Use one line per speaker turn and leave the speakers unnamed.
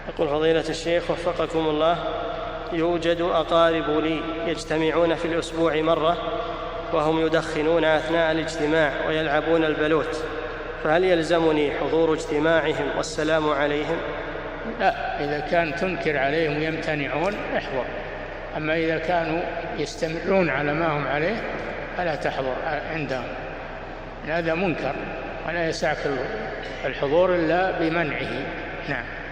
يقول فضيلة الشيخ وفقكم الله، يوجد أقارب لي يجتمعون في الأسبوع مرة وهم يدخنون أثناء الاجتماع ويلعبون البلوت، فهل يلزمني حضور اجتماعهم والسلام عليهم؟
لا، إذا كان تنكر عليهم ويمتنعون احضر، أما إذا كانوا يستمرون على ما هم عليه فلا تحضر عندهم، هذا منكر ولا يسعك الحضور إلا بمنعه. نعم.